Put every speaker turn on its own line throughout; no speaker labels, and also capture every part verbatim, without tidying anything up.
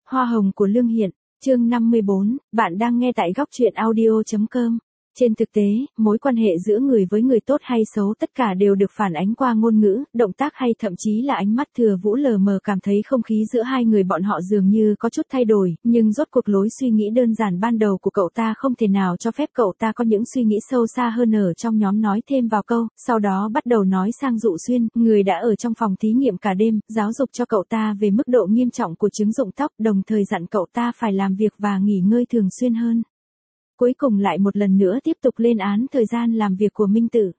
Hoa hồng của Lương Hiện, chương năm mươi bốn, bạn đang nghe tại góc truyện audio chấm com. Trên thực tế, mối quan hệ giữa người với người tốt hay xấu tất cả đều được phản ánh qua ngôn ngữ, động tác hay thậm chí là ánh mắt. Thừa Vũ lờ mờ cảm thấy không khí giữa hai người bọn họ dường như có chút thay đổi, nhưng rốt cuộc lối suy nghĩ đơn giản ban đầu của cậu ta không thể nào cho phép cậu ta có những suy nghĩ sâu xa hơn. Ở trong nhóm nói thêm vào câu, sau đó bắt đầu nói sang Dụ Xuyên, người đã ở trong phòng thí nghiệm cả đêm, giáo dục cho cậu ta về mức độ nghiêm trọng của chứng rụng tóc, đồng thời dặn cậu ta phải làm việc và nghỉ ngơi thường xuyên hơn. Cuối cùng lại một lần nữa tiếp tục lên án thời gian làm việc của Minh Tử.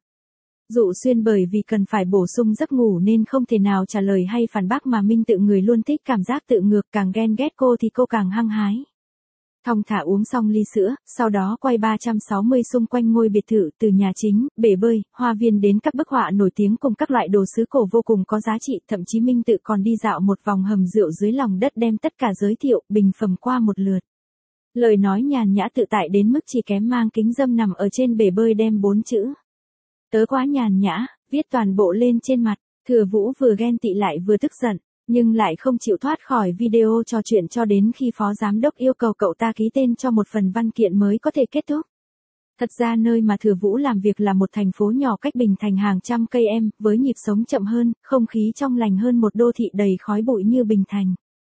Dụ Xuyên bởi vì cần phải bổ sung giấc ngủ nên không thể nào trả lời hay phản bác, mà Minh Tử người luôn thích cảm giác tự ngược, càng ghen ghét cô thì cô càng hăng hái. Thong thả uống xong ly sữa, sau đó quay ba trăm sáu mươi xung quanh ngôi biệt thự, từ nhà chính, bể bơi, hoa viên đến các bức họa nổi tiếng cùng các loại đồ sứ cổ vô cùng có giá trị. Thậm chí Minh Tử còn đi dạo một vòng hầm rượu dưới lòng đất, đem tất cả giới thiệu, bình phẩm qua một lượt. Lời nói nhàn nhã tự tại đến mức chỉ kém mang kính râm nằm ở trên bể bơi đem bốn chữ "tớ quá nhàn nhã" viết toàn bộ lên trên mặt. Thừa Vũ vừa ghen tị lại vừa tức giận, nhưng lại không chịu thoát khỏi video trò chuyện cho đến khi phó giám đốc yêu cầu cậu ta ký tên cho một phần văn kiện mới có thể kết thúc. Thật ra nơi mà Thừa Vũ làm việc là một thành phố nhỏ cách Bình Thành hàng trăm cây em, với nhịp sống chậm hơn, không khí trong lành hơn một đô thị đầy khói bụi như Bình Thành.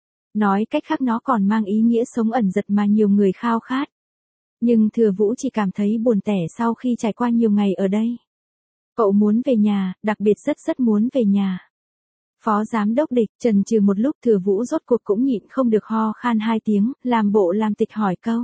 Nói cách khác nó còn mang ý nghĩa sống ẩn dật mà nhiều người khao khát. Nhưng Thừa Vũ chỉ cảm thấy buồn tẻ sau khi trải qua nhiều ngày ở đây. Cậu muốn về nhà, đặc biệt rất rất muốn về nhà. Phó giám đốc Địch chần chừ một lúc, Thừa Vũ rốt cuộc cũng nhịn không được ho khan hai tiếng, làm bộ làm tịch hỏi câu.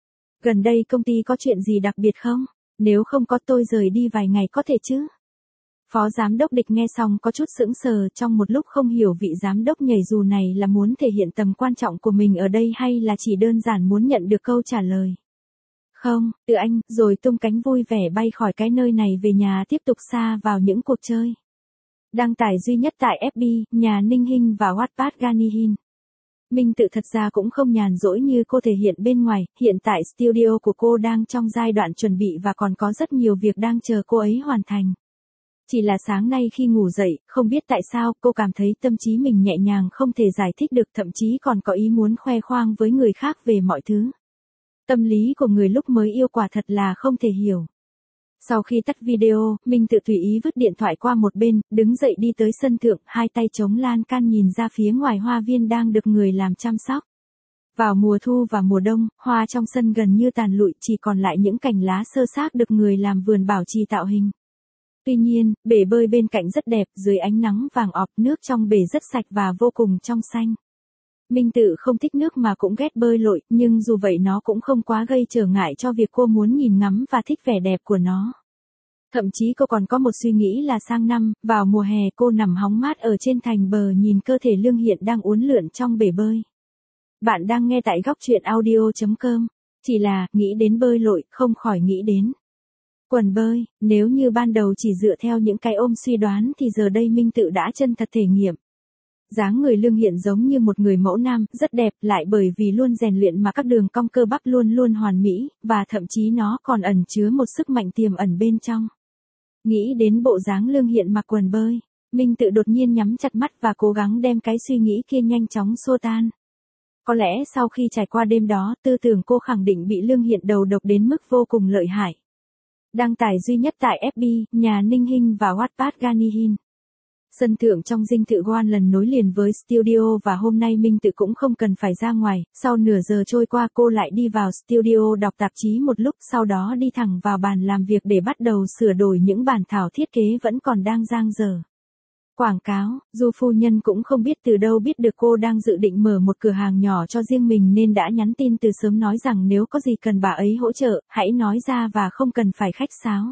Gần đây công ty có chuyện gì đặc biệt không? Nếu không có tôi rời đi vài ngày có thể chứ? Phó giám đốc Địch nghe xong có chút sững sờ, trong một lúc không hiểu vị giám đốc nhảy dù này là muốn thể hiện tầm quan trọng của mình ở đây hay là chỉ đơn giản muốn nhận được câu trả lời. Không, từ anh, rồi tung cánh vui vẻ bay khỏi cái nơi này về nhà tiếp tục sa vào những cuộc chơi. Đăng tải duy nhất tại ép bê, nhà Ninh Hinh và Wattpad Ganihin. Minh Tự thật ra cũng không nhàn rỗi như cô thể hiện bên ngoài, hiện tại studio của cô đang trong giai đoạn chuẩn bị và còn có rất nhiều việc đang chờ cô ấy hoàn thành. Chỉ là sáng nay khi ngủ dậy, không biết tại sao cô cảm thấy tâm trí mình nhẹ nhàng không thể giải thích được, thậm chí còn có ý muốn khoe khoang với người khác về mọi thứ. Tâm lý của người lúc mới yêu quả thật là không thể hiểu. Sau khi tắt video, Minh Tự tùy ý vứt điện thoại qua một bên, đứng dậy đi tới sân thượng, hai tay chống lan can nhìn ra phía ngoài hoa viên đang được người làm chăm sóc. Vào mùa thu và mùa đông, hoa trong sân gần như tàn lụi, chỉ còn lại những cành lá sơ xác được người làm vườn bảo trì tạo hình. Tuy nhiên, bể bơi bên cạnh rất đẹp, dưới ánh nắng vàng ọp, nước trong bể rất sạch và vô cùng trong xanh. Minh Tự không thích nước mà cũng ghét bơi lội, nhưng dù vậy nó cũng không quá gây trở ngại cho việc cô muốn nhìn ngắm và thích vẻ đẹp của nó. Thậm chí cô còn có một suy nghĩ là sang năm, vào mùa hè cô nằm hóng mát ở trên thành bờ nhìn cơ thể Lương Hiện đang uốn lượn trong bể bơi. Bạn đang nghe tại góc truyện audio chấm com. Chỉ là, nghĩ đến bơi lội, không khỏi nghĩ đến quần bơi. Nếu như ban đầu chỉ dựa theo những cái ôm suy đoán thì giờ đây Minh Tự đã chân thật thể nghiệm. Dáng người Lương Hiện giống như một người mẫu nam, rất đẹp, lại bởi vì luôn rèn luyện mà các đường cong cơ bắp luôn luôn hoàn mỹ, và thậm chí nó còn ẩn chứa một sức mạnh tiềm ẩn bên trong. Nghĩ đến bộ dáng Lương Hiện mặc quần bơi, Minh Tự đột nhiên nhắm chặt mắt và cố gắng đem cái suy nghĩ kia nhanh chóng xua tan. Có lẽ sau khi trải qua đêm đó, tư tưởng cô khẳng định bị Lương Hiện đầu độc đến mức vô cùng lợi hại. Đăng tải duy nhất tại ép bê, nhà Ninh Hinh và Wattpad Ganihin. Sân thượng trong dinh thự Goan lần nối liền với studio và hôm nay Minh Tự cũng không cần phải ra ngoài, sau nửa giờ trôi qua cô lại đi vào studio đọc tạp chí một lúc, sau đó đi thẳng vào bàn làm việc để bắt đầu sửa đổi những bản thảo thiết kế vẫn còn đang dang dở. Quảng cáo, Du phu nhân cũng không biết từ đâu biết được cô đang dự định mở một cửa hàng nhỏ cho riêng mình nên đã nhắn tin từ sớm nói rằng nếu có gì cần bà ấy hỗ trợ, hãy nói ra và không cần phải khách sáo.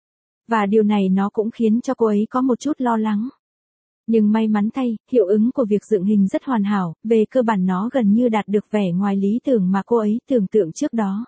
Và điều này nó cũng khiến cho cô ấy có một chút lo lắng. Nhưng may mắn thay, hiệu ứng của việc dựng hình rất hoàn hảo, về cơ bản nó gần như đạt được vẻ ngoài lý tưởng mà cô ấy tưởng tượng trước đó.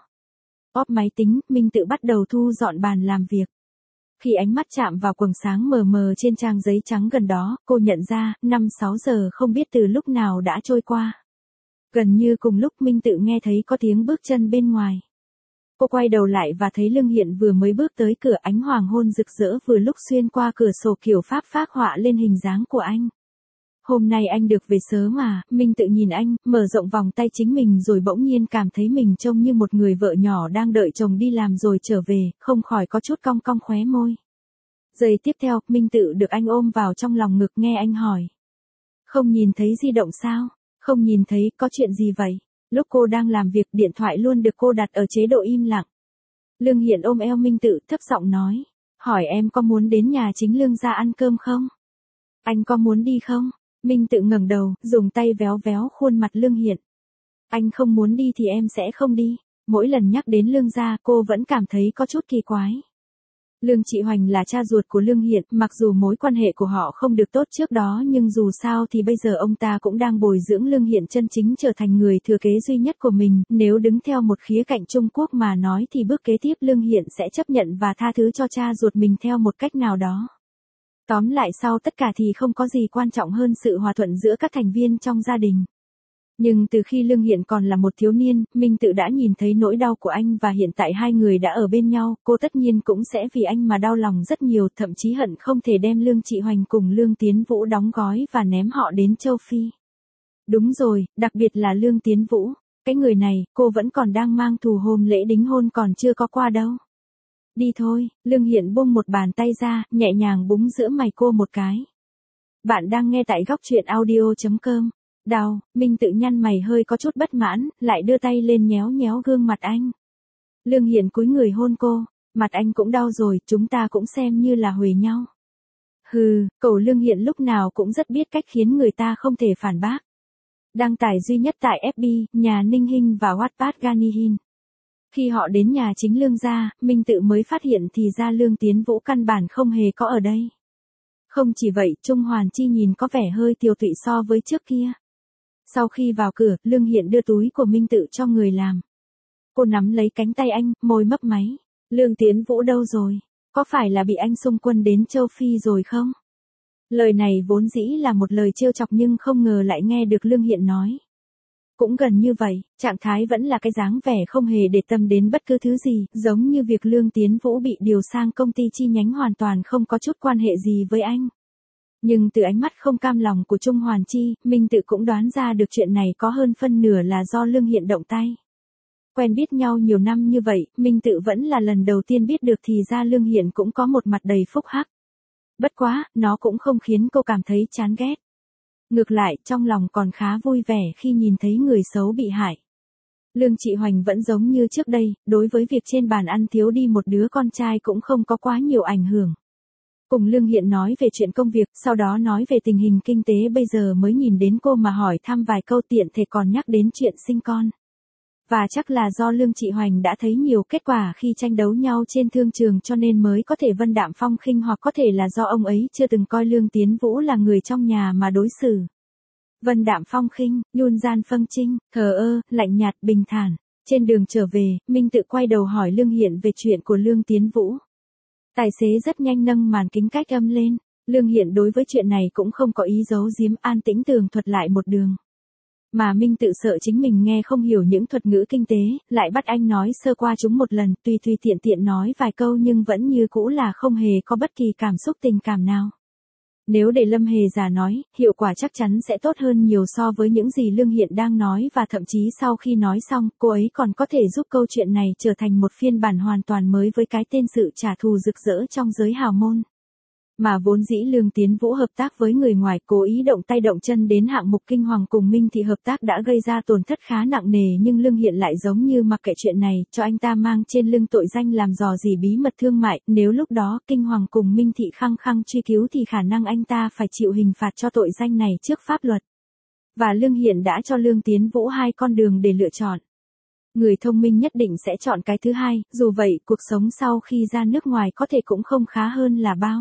Óp máy tính, Minh Tự bắt đầu thu dọn bàn làm việc. Khi ánh mắt chạm vào quầng sáng mờ mờ trên trang giấy trắng gần đó, cô nhận ra, năm sáu giờ không biết từ lúc nào đã trôi qua. Gần như cùng lúc Minh Tự nghe thấy có tiếng bước chân bên ngoài. Cô quay đầu lại và thấy Lương Hiện vừa mới bước tới cửa, ánh hoàng hôn rực rỡ vừa lúc xuyên qua cửa sổ kiểu Pháp phác họa lên hình dáng của anh. Hôm nay anh được về sớm mà, Minh Tự nhìn anh, mở rộng vòng tay chính mình rồi bỗng nhiên cảm thấy mình trông như một người vợ nhỏ đang đợi chồng đi làm rồi trở về, không khỏi có chút cong cong khóe môi. Giây tiếp theo, Minh Tự được anh ôm vào trong lòng ngực nghe anh hỏi. Không nhìn thấy di động sao? Không nhìn thấy, có chuyện gì vậy? Lúc cô đang làm việc điện thoại luôn được cô đặt ở chế độ im lặng. Lương Hiện ôm eo Minh Tự thấp giọng nói. Hỏi em có muốn đến nhà chính Lương gia ăn cơm không? Anh có muốn đi không? Minh Tự ngẩng đầu, dùng tay véo véo khuôn mặt Lương Hiện. Anh không muốn đi thì em sẽ không đi. Mỗi lần nhắc đến Lương gia cô vẫn cảm thấy có chút kỳ quái. Lương Trị Hoành là cha ruột của Lương Hiện, mặc dù mối quan hệ của họ không được tốt trước đó nhưng dù sao thì bây giờ ông ta cũng đang bồi dưỡng Lương Hiện chân chính trở thành người thừa kế duy nhất của mình, nếu đứng theo một khía cạnh Trung Quốc mà nói thì bước kế tiếp Lương Hiện sẽ chấp nhận và tha thứ cho cha ruột mình theo một cách nào đó. Tóm lại sau tất cả thì không có gì quan trọng hơn sự hòa thuận giữa các thành viên trong gia đình. Nhưng từ khi Lương Hiện còn là một thiếu niên, Minh Tự đã nhìn thấy nỗi đau của anh và hiện tại hai người đã ở bên nhau, cô tất nhiên cũng sẽ vì anh mà đau lòng rất nhiều, thậm chí hận không thể đem Lương Trị Hoành cùng Lương Tiến Vũ đóng gói và ném họ đến châu Phi. Đúng rồi, đặc biệt là Lương Tiến Vũ, cái người này, cô vẫn còn đang mang thù hôm lễ đính hôn còn chưa có qua đâu. Đi thôi, Lương Hiện buông một bàn tay ra, nhẹ nhàng búng giữa mày cô một cái. Bạn đang nghe tại góc truyện audio chấm com. Đau, Minh Tự nhăn mày hơi có chút bất mãn, lại đưa tay lên nhéo nhéo gương mặt anh. Lương Hiện cúi người hôn cô, mặt anh cũng đau rồi, chúng ta cũng xem như là huề nhau. Hừ, cậu Lương Hiện lúc nào cũng rất biết cách khiến người ta không thể phản bác. Đăng tải duy nhất tại ép bê, nhà Ninh Hinh và Wattpad Ganihin. Khi họ đến nhà chính Lương gia, Minh Tự mới phát hiện thì ra Lương Tiến Vũ căn bản không hề có ở đây. Không chỉ vậy, Trung Hoàn Chi nhìn có vẻ hơi tiều tụy so với trước kia. Sau khi vào cửa, Lương Hiện đưa túi của Minh Tự cho người làm. Cô nắm lấy cánh tay anh, môi mấp máy. Lương Tiến Vũ đâu rồi? Có phải là bị anh xung quân đến châu Phi rồi không? Lời này vốn dĩ là một lời trêu chọc nhưng không ngờ lại nghe được Lương Hiện nói. Cũng gần như vậy, trạng thái vẫn là cái dáng vẻ không hề để tâm đến bất cứ thứ gì, giống như việc Lương Tiến Vũ bị điều sang công ty chi nhánh hoàn toàn không có chút quan hệ gì với anh. Nhưng từ ánh mắt không cam lòng của Trung Hoàn Chi, Minh Tự cũng đoán ra được chuyện này có hơn phân nửa là do Lương Hiện động tay. Quen biết nhau nhiều năm như vậy, Minh Tự vẫn là lần đầu tiên biết được thì ra Lương Hiện cũng có một mặt đầy phúc hắc. Bất quá, nó cũng không khiến cô cảm thấy chán ghét. Ngược lại, trong lòng còn khá vui vẻ khi nhìn thấy người xấu bị hại. Lương Trị Hoành vẫn giống như trước đây, đối với việc trên bàn ăn thiếu đi một đứa con trai cũng không có quá nhiều ảnh hưởng. Cùng Lương Hiện nói về chuyện công việc, sau đó nói về tình hình kinh tế bây giờ mới nhìn đến cô mà hỏi thăm vài câu tiện thể còn nhắc đến chuyện sinh con. Và chắc là do Lương Trị Hoành đã thấy nhiều kết quả khi tranh đấu nhau trên thương trường cho nên mới có thể vân đạm phong khinh, hoặc có thể là do ông ấy chưa từng coi Lương Tiến Vũ là người trong nhà mà đối xử. Vân đạm phong khinh, nhun gian phân trinh, thờ ơ, lạnh nhạt, bình thản. Trên đường trở về, Minh Tự quay đầu hỏi Lương Hiện về chuyện của Lương Tiến Vũ. Tài xế rất nhanh nâng màn kính cách âm lên. Lương Hiện đối với chuyện này cũng không có ý giấu giếm, an tĩnh tường thuật lại một đường. Mà Minh Tự sợ chính mình nghe không hiểu những thuật ngữ kinh tế, lại bắt anh nói sơ qua chúng một lần, tuy tuy tiện tiện nói vài câu nhưng vẫn như cũ là không hề có bất kỳ cảm xúc tình cảm nào. Nếu để Lâm Hề giả nói, hiệu quả chắc chắn sẽ tốt hơn nhiều so với những gì Lương Hiện đang nói, và thậm chí sau khi nói xong, cô ấy còn có thể giúp câu chuyện này trở thành một phiên bản hoàn toàn mới với cái tên sự trả thù rực rỡ trong giới hào môn. Mà vốn dĩ Lương Tiến Vũ hợp tác với người ngoài, cố ý động tay động chân đến hạng mục kinh hoàng cùng Minh Thị hợp tác đã gây ra tổn thất khá nặng nề, nhưng Lương Hiện lại giống như mặc kệ chuyện này, cho anh ta mang trên lưng tội danh làm dò dỉ bí mật thương mại, nếu lúc đó kinh hoàng cùng Minh Thị khăng khăng truy cứu thì khả năng anh ta phải chịu hình phạt cho tội danh này trước pháp luật. Và Lương Hiện đã cho Lương Tiến Vũ hai con đường để lựa chọn. Người thông minh nhất định sẽ chọn cái thứ hai, dù vậy cuộc sống sau khi ra nước ngoài có thể cũng không khá hơn là bao.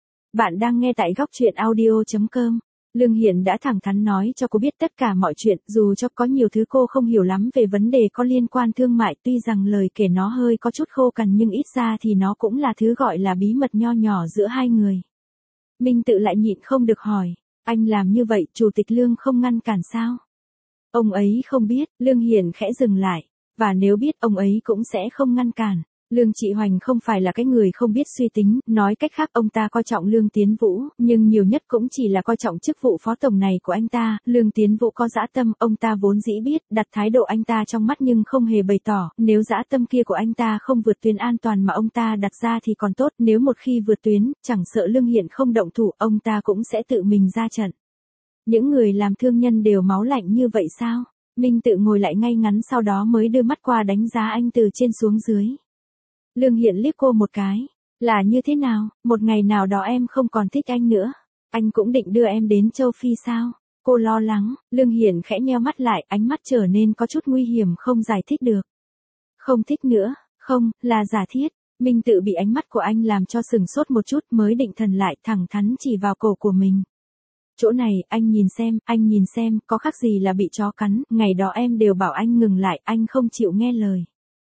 Bạn đang nghe tại góc truyện audio chấm com. Lương Hiện đã thẳng thắn nói cho cô biết tất cả mọi chuyện, dù cho có nhiều thứ cô không hiểu lắm về vấn đề có liên quan thương mại, tuy rằng lời kể nó hơi có chút khô cằn nhưng ít ra thì nó cũng là thứ gọi là bí mật nho nhỏ giữa hai người. Minh Tự lại nhịn không được hỏi, anh làm như vậy, Chủ tịch Lương không ngăn cản sao? Ông ấy không biết, Lương Hiện khẽ dừng lại, và nếu biết ông ấy cũng sẽ không ngăn cản. Lương Trị Hoành không phải là cái người không biết suy tính, nói cách khác ông ta coi trọng Lương Tiến Vũ, nhưng nhiều nhất cũng chỉ là coi trọng chức vụ phó tổng này của anh ta. Lương Tiến Vũ có dã tâm, ông ta vốn dĩ biết, đặt thái độ anh ta trong mắt nhưng không hề bày tỏ, nếu dã tâm kia của anh ta không vượt tuyến an toàn mà ông ta đặt ra thì còn tốt, nếu một khi vượt tuyến, chẳng sợ Lương Hiện không động thủ, ông ta cũng sẽ tự mình ra trận. Những người làm thương nhân đều máu lạnh như vậy sao? Minh Tự ngồi lại ngay ngắn sau đó mới đưa mắt qua đánh giá anh từ trên xuống dưới. Lương Hiện liếc cô một cái. Là như thế nào, một ngày nào đó em không còn thích anh nữa. Anh cũng định đưa em đến châu Phi sao? Cô lo lắng, Lương Hiện khẽ nheo mắt lại, ánh mắt trở nên có chút nguy hiểm không giải thích được. Không thích nữa, không, là giả thiết. Minh Tự bị ánh mắt của anh làm cho sừng sốt một chút mới định thần lại thẳng thắn chỉ vào cổ của mình. Chỗ này, anh nhìn xem, anh nhìn xem, có khác gì là bị chó cắn, ngày đó em đều bảo anh ngừng lại, anh không chịu nghe lời.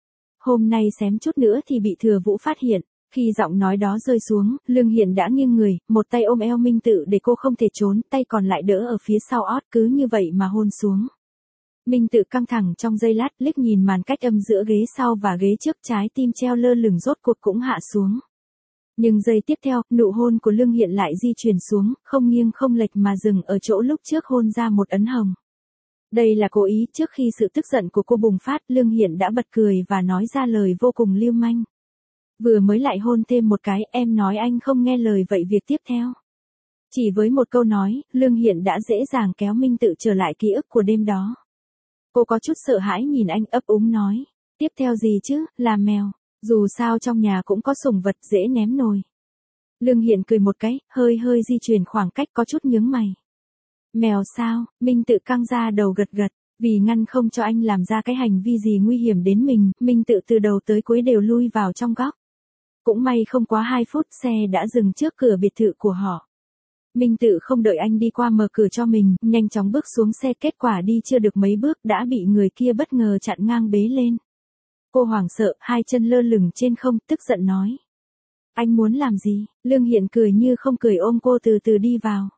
Hôm nay xém chút nữa thì bị Thừa Vũ phát hiện, khi giọng nói đó rơi xuống, Lương Hiện đã nghiêng người, một tay ôm eo Minh Tự để cô không thể trốn, tay còn lại đỡ ở phía sau ót, cứ như vậy mà hôn xuống. Minh Tự căng thẳng trong giây lát, liếc nhìn màn cách âm giữa ghế sau và ghế trước, trái tim treo lơ lửng rốt cuộc cũng hạ xuống. Nhưng giây tiếp theo, nụ hôn của Lương Hiện lại di chuyển xuống, không nghiêng không lệch mà dừng ở chỗ lúc trước hôn ra một ấn hồng. Đây là cố ý, trước khi sự tức giận của cô bùng phát, Lương Hiện đã bật cười và nói ra lời vô cùng lưu manh. Vừa mới lại hôn thêm một cái, em nói anh không nghe lời vậy việc tiếp theo. Chỉ với một câu nói, Lương Hiện đã dễ dàng kéo Minh Tự trở lại ký ức của đêm đó. Cô có chút sợ hãi nhìn anh ấp úng nói, tiếp theo gì chứ, là mèo. Dù sao trong nhà cũng có sủng vật dễ ném nồi. Lương Hiện cười một cái, hơi hơi di chuyển khoảng cách có chút nhướng mày. Mèo sao? Minh Tự căng ra đầu gật gật, vì ngăn không cho anh làm ra cái hành vi gì nguy hiểm đến mình, Minh Tự từ đầu tới cuối đều lui vào trong góc. Cũng may không quá hai phút xe đã dừng trước cửa biệt thự của họ. Minh Tự không đợi anh đi qua mở cửa cho mình, nhanh chóng bước xuống xe, kết quả đi chưa được mấy bước đã bị người kia bất ngờ chặn ngang bế lên. Cô hoảng sợ, hai chân lơ lửng trên không, tức giận nói. Anh muốn làm gì? Lương Hiện cười như không cười ôm cô từ từ đi vào.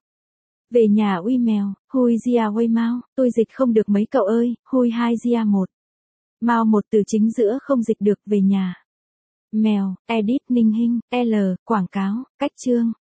Về nhà uy mèo, hui gia uy mau, tôi dịch không được mấy cậu ơi, hui hai gia một. Mau một từ chính giữa không dịch được, về nhà. Mèo, edit Ninh Hinh, L, quảng cáo, cách chương.